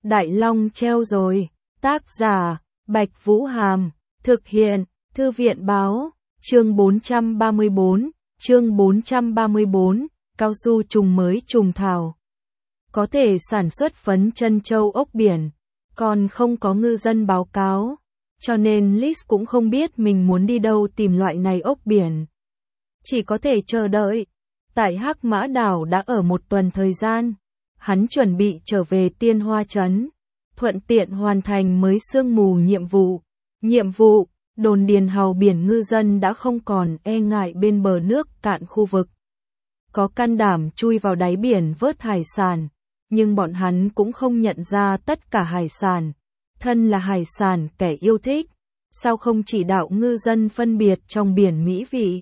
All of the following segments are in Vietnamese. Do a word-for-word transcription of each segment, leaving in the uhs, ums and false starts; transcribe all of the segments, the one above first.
Đại Long treo rồi. Tác giả, Bạch Vũ Hàm. Thực hiện, Thư viện Báo. Chương bốn trăm ba mươi bốn. Chương bốn trăm ba mươi bốn. Cao su trùng mới trùng thảo. Có thể sản xuất phấn chân châu ốc biển. Còn không có ngư dân báo cáo. Cho nên Liz cũng không biết mình muốn đi đâu tìm loại này ốc biển. Chỉ có thể chờ đợi. Tại Hắc Mã Đảo đã ở một tuần thời gian. Hắn chuẩn bị trở về Tiên Hoa Trấn. Thuận tiện hoàn thành mới sương mù nhiệm vụ. Nhiệm vụ, đồn điền hào biển ngư dân đã không còn e ngại bên bờ nước cạn khu vực. Có can đảm chui vào đáy biển vớt hải sản. Nhưng bọn hắn cũng không nhận ra tất cả hải sản. Thân là hải sản kẻ yêu thích. Sao không chỉ đạo ngư dân phân biệt trong biển mỹ vị?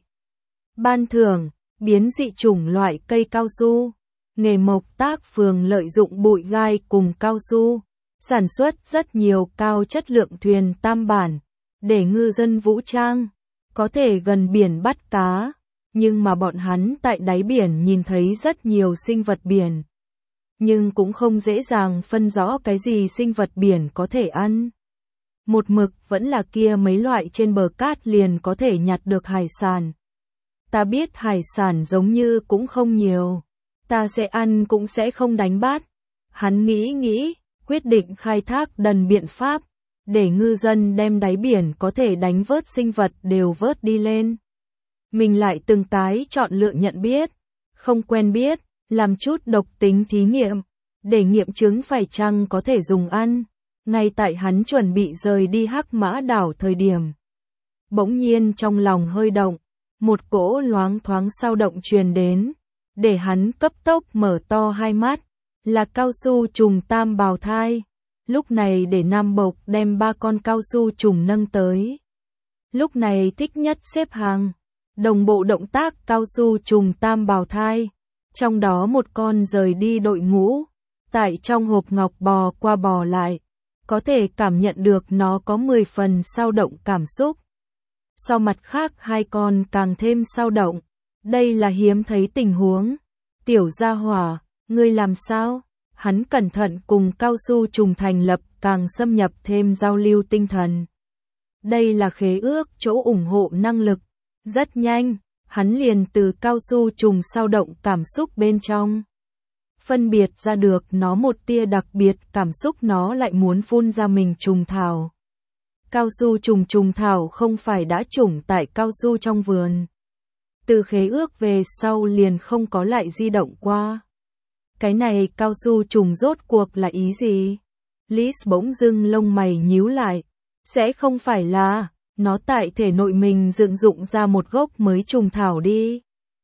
Ban thưởng, biến dị chủng loại cây cao su. Nghề mộc tác phường lợi dụng bụi gai cùng cao su. Sản xuất rất nhiều cao chất lượng thuyền tam bản. Để ngư dân vũ trang. Có thể gần biển bắt cá. Nhưng mà bọn hắn tại đáy biển nhìn thấy rất nhiều sinh vật biển. Nhưng cũng không dễ dàng phân rõ cái gì sinh vật biển có thể ăn. Một mực vẫn là kia mấy loại trên bờ cát liền có thể nhặt được hải sản. Ta biết hải sản giống như cũng không nhiều. Ta sẽ ăn cũng sẽ không đánh bắt. Hắn nghĩ nghĩ, quyết định khai thác đần biện pháp. Để ngư dân đem đáy biển có thể đánh vớt sinh vật đều vớt đi lên. Mình lại từng cái chọn lựa nhận biết. Không quen biết. Làm chút độc tính thí nghiệm, để nghiệm chứng phải chăng có thể dùng ăn. Ngay tại hắn chuẩn bị rời đi Hắc Mã Đảo thời điểm. Bỗng nhiên trong lòng hơi động, một cỗ loáng thoáng sao động truyền đến, để hắn cấp tốc mở to hai mắt, là cao su trùng tam bào thai. Lúc này để Nam Bộc đem ba con cao su trùng nâng tới. Lúc này thích nhất xếp hàng, đồng bộ động tác cao su trùng tam bào thai. Trong đó một con rời đi đội ngũ, tại trong hộp ngọc bò qua bò lại, có thể cảm nhận được nó có mười phần sao động cảm xúc. Sau mặt khác hai con càng thêm sao động, đây là hiếm thấy tình huống. Tiểu gia hỏa, ngươi làm sao? Hắn cẩn thận cùng cao su trùng thành lập càng xâm nhập thêm giao lưu tinh thần. Đây là khế ước chỗ ủng hộ năng lực, rất nhanh. Hắn liền từ cao su trùng sao động cảm xúc bên trong. Phân biệt ra được nó một tia đặc biệt cảm xúc nó lại muốn phun ra mình trùng thảo. Cao su trùng trùng thảo không phải đã trùng tại cao su trong vườn. Từ khế ước về sau liền không có lại di động qua. Cái này cao su trùng rốt cuộc là ý gì? Liz bỗng dưng lông mày nhíu lại. Sẽ không phải là... Nó tại thể nội mình dựng dụng ra một gốc mới trùng thảo đi.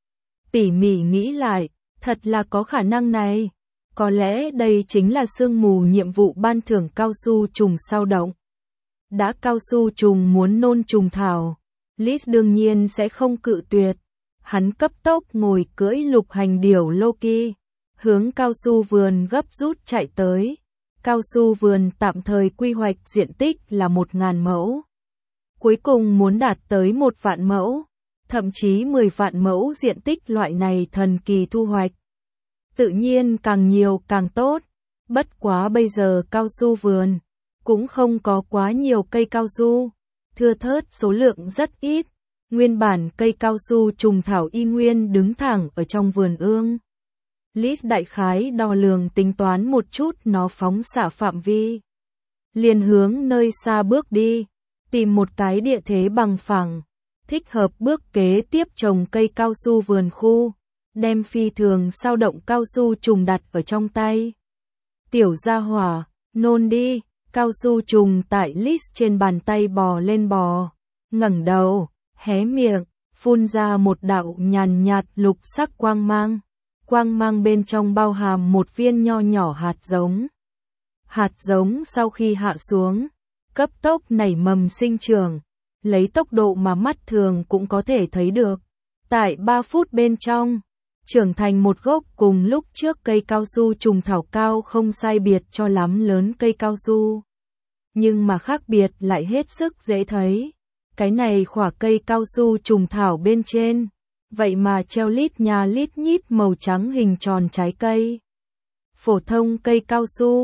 Tỉ mỉ nghĩ lại, thật là có khả năng này. Có lẽ đây chính là sương mù nhiệm vụ ban thưởng cao su trùng sao động. Đã cao su trùng muốn nôn trùng thảo, Liz đương nhiên sẽ không cự tuyệt. Hắn cấp tốc ngồi cưỡi lục hành điểu Loki, hướng cao su vườn gấp rút chạy tới. Cao su vườn tạm thời quy hoạch diện tích là một ngàn mẫu. Cuối cùng muốn đạt tới một vạn mẫu, thậm chí mười vạn mẫu diện tích loại này thần kỳ thu hoạch. Tự nhiên càng nhiều càng tốt, bất quá bây giờ cao su vườn, cũng không có quá nhiều cây cao su, thưa thớt số lượng rất ít, nguyên bản cây cao su trùng thảo y nguyên đứng thẳng ở trong vườn ương. Liz đại khái đo lường tính toán một chút nó phóng xạ phạm vi. Liền hướng nơi xa bước đi. Tìm một cái địa thế bằng phẳng, thích hợp bước kế tiếp trồng cây cao su vườn khu, đem phi thường sao động cao su trùng đặt ở trong tay. Tiểu gia hỏa, nôn đi, cao su trùng tại Liz trên bàn tay bò lên bò, ngẩng đầu, hé miệng, phun ra một đạo nhàn nhạt lục sắc quang mang. Quang mang bên trong bao hàm một viên nho nhỏ hạt giống. Hạt giống sau khi hạ xuống, cấp tốc nảy mầm sinh trưởng, lấy tốc độ mà mắt thường cũng có thể thấy được. Tại ba phút bên trong, trưởng thành một gốc cùng lúc trước cây cao su trùng thảo cao không sai biệt cho lắm lớn cây cao su. Nhưng mà khác biệt lại hết sức dễ thấy. Cái này khỏa cây cao su trùng thảo bên trên, vậy mà treo lít nhà lít nhít màu trắng hình tròn trái cây. Phổ thông cây cao su,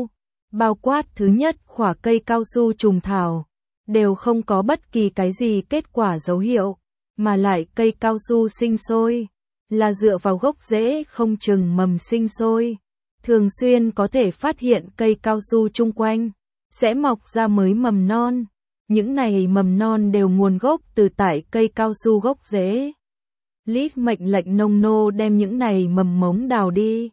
bao quát thứ nhất khỏa cây cao su trùng thảo, đều không có bất kỳ cái gì kết quả dấu hiệu, mà lại cây cao su sinh sôi, là dựa vào gốc rễ không chừng mầm sinh sôi. Thường xuyên có thể phát hiện cây cao su chung quanh, sẽ mọc ra mới mầm non. Những này mầm non đều nguồn gốc từ tại cây cao su gốc rễ. Leaf mệnh lệnh nông nô đem những này mầm mống đào đi.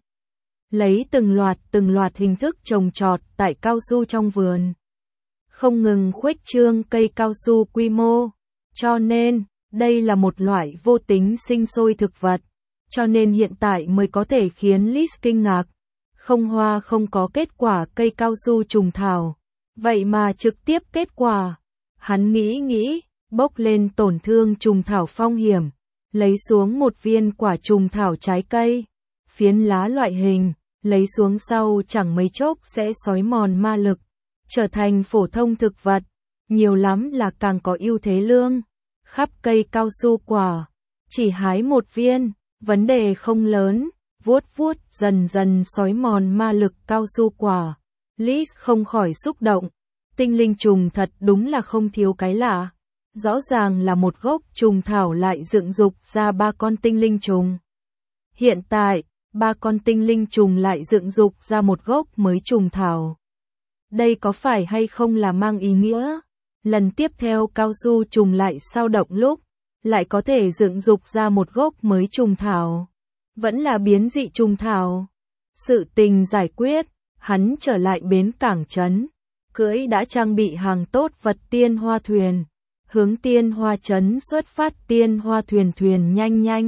Lấy từng loạt từng loạt hình thức trồng trọt tại cao su trong vườn. Không ngừng khuếch trương cây cao su quy mô. Cho nên, đây là một loại vô tính sinh sôi thực vật. Cho nên hiện tại mới có thể khiến Liz kinh ngạc. Không hoa không có kết quả cây cao su trùng thảo. Vậy mà trực tiếp kết quả. Hắn nghĩ nghĩ, bốc lên tổn thương trùng thảo phong hiểm. Lấy xuống một viên quả trùng thảo trái cây. Phiến lá loại hình, lấy xuống sau chẳng mấy chốc sẽ xói mòn ma lực. Trở thành phổ thông thực vật. Nhiều lắm là càng có ưu thế lương. Khắp cây cao su quả. Chỉ hái một viên, vấn đề không lớn. Vuốt vuốt dần dần xói mòn ma lực cao su quả. Liz không khỏi xúc động. Tinh linh trùng thật đúng là không thiếu cái lạ. Rõ ràng là một gốc trùng thảo lại dựng dục ra ba con tinh linh trùng. Hiện tại, ba con tinh linh trùng lại dựng dục ra một gốc mới trùng thảo. Đây có phải hay không là mang ý nghĩa? Lần tiếp theo cao su trùng lại sao động lúc, lại có thể dựng dục ra một gốc mới trùng thảo. Vẫn là biến dị trùng thảo. Sự tình giải quyết, hắn trở lại bến cảng trấn. Cưỡi đã trang bị hàng tốt vật tiên hoa thuyền. Hướng tiên hoa trấn xuất phát tiên hoa thuyền thuyền nhanh nhanh.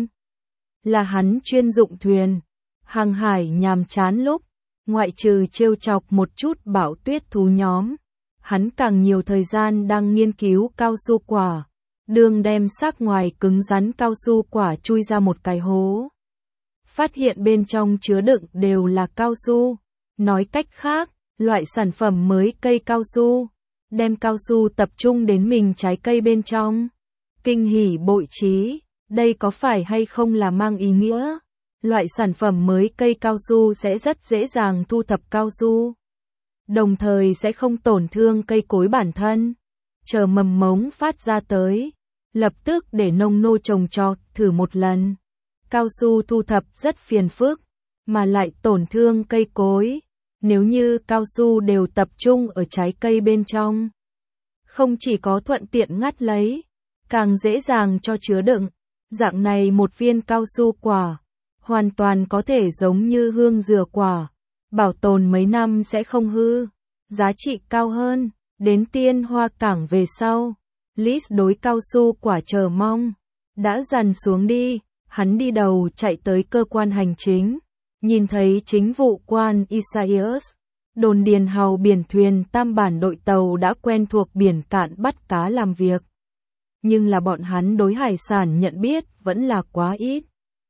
Là hắn chuyên dụng thuyền. Hàng hải nhàm chán lúc, ngoại trừ trêu chọc một chút bão tuyết thú nhóm. Hắn càng nhiều thời gian đang nghiên cứu cao su quả. Đường đem xác ngoài cứng rắn cao su quả chui ra một cái hố. Phát hiện bên trong chứa đựng đều là cao su. Nói cách khác, loại sản phẩm mới cây cao su. Đem cao su tập trung đến mình trái cây bên trong. Kinh hỉ bội trí, đây có phải hay không là mang ý nghĩa? Loại sản phẩm mới cây cao su sẽ rất dễ dàng thu thập cao su. Đồng thời sẽ không tổn thương cây cối bản thân. Chờ mầm mống phát ra tới. Lập tức để nông nô trồng trọt thử một lần. Cao su thu thập rất phiền phức. Mà lại tổn thương cây cối. Nếu như cao su đều tập trung ở trái cây bên trong. Không chỉ có thuận tiện ngắt lấy. Càng dễ dàng cho chứa đựng. Dạng này một viên cao su quả. Hoàn toàn có thể giống như hương dừa quả. Bảo tồn mấy năm sẽ không hư. Giá trị cao hơn. Đến tiên hoa cảng về sau. Liz đối cao su quả chờ mong. Đã dằn xuống đi. Hắn đi đầu chạy tới cơ quan hành chính. Nhìn thấy chính vụ quan Isaias. Đồn điền hào biển thuyền tam bản đội tàu đã quen thuộc biển cạn bắt cá làm việc. Nhưng là bọn hắn đối hải sản nhận biết vẫn là quá ít.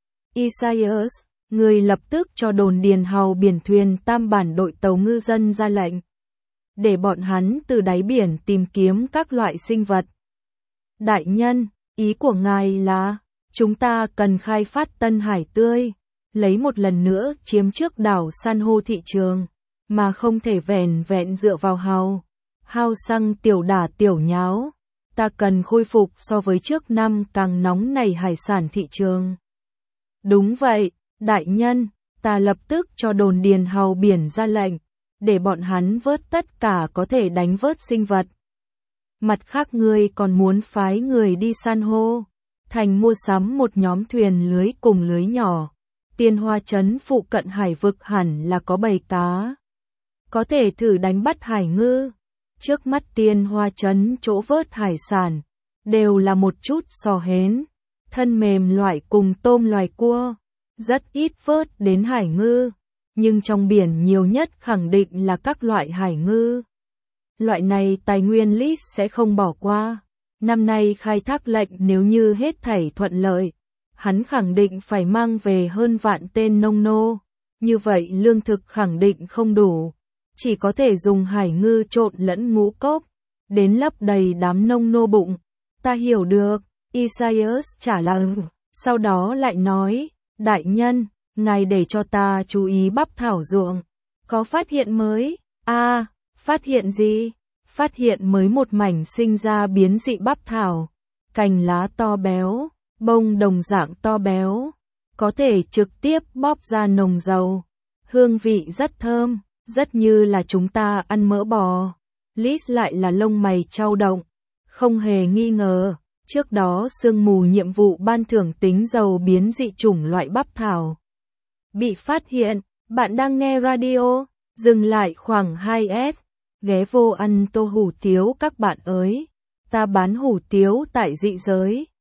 Isaias, người lập tức cho đồn điền hào biển thuyền tam bản đội tàu ngư dân ra lệnh. Để bọn hắn từ đáy biển tìm kiếm các loại sinh vật. Đại nhân, ý của ngài là, chúng ta cần khai phát tân hải tươi, lấy một lần nữa chiếm trước đảo san hô thị trường, mà không thể vẻn vẹn dựa vào hào. Hao xăng tiểu đả tiểu nháo, ta cần khôi phục so với trước năm càng nóng nảy hải sản thị trường. Đúng vậy, đại nhân, ta lập tức cho đồn điền hào biển ra lệnh, để bọn hắn vớt tất cả có thể đánh vớt sinh vật. Mặt khác ngươi còn muốn phái người đi san hô, thành mua sắm một nhóm thuyền lưới cùng lưới nhỏ. Tiên Hoa trấn phụ cận hải vực hẳn là có bầy cá. Có thể thử đánh bắt hải ngư. Trước mắt Tiên Hoa trấn chỗ vớt hải sản, đều là một chút sò hến, thân mềm loại cùng tôm loài cua. Rất ít vớt đến hải ngư, nhưng trong biển nhiều nhất khẳng định là các loại hải ngư. Loại này tài nguyên Liz sẽ không bỏ qua. Năm nay khai thác lệnh nếu như hết thảy thuận lợi, hắn khẳng định phải mang về hơn vạn tên nông nô. Như vậy lương thực khẳng định không đủ. Chỉ có thể dùng hải ngư trộn lẫn ngũ cốc, đến lấp đầy đám nông nô bụng. Ta hiểu được, Isaias trả lời. Sau đó lại nói, đại nhân, ngài để cho ta chú ý bắp thảo ruộng. Có phát hiện mới, A, phát hiện gì? Phát hiện mới một mảnh sinh ra biến dị bắp thảo, cành lá to béo, bông đồng dạng to béo, có thể trực tiếp bóp ra nồng dầu, hương vị rất thơm, rất như là chúng ta ăn mỡ bò. Liz lại là lông mày chau động, không hề nghi ngờ, trước đó sương mù nhiệm vụ ban thưởng tính dầu biến dị chủng loại bắp thảo bị phát hiện. Bạn đang nghe radio, dừng lại khoảng hai s, ghé vô ăn tô hủ tiếu các bạn ơi, ta bán hủ tiếu tại dị giới.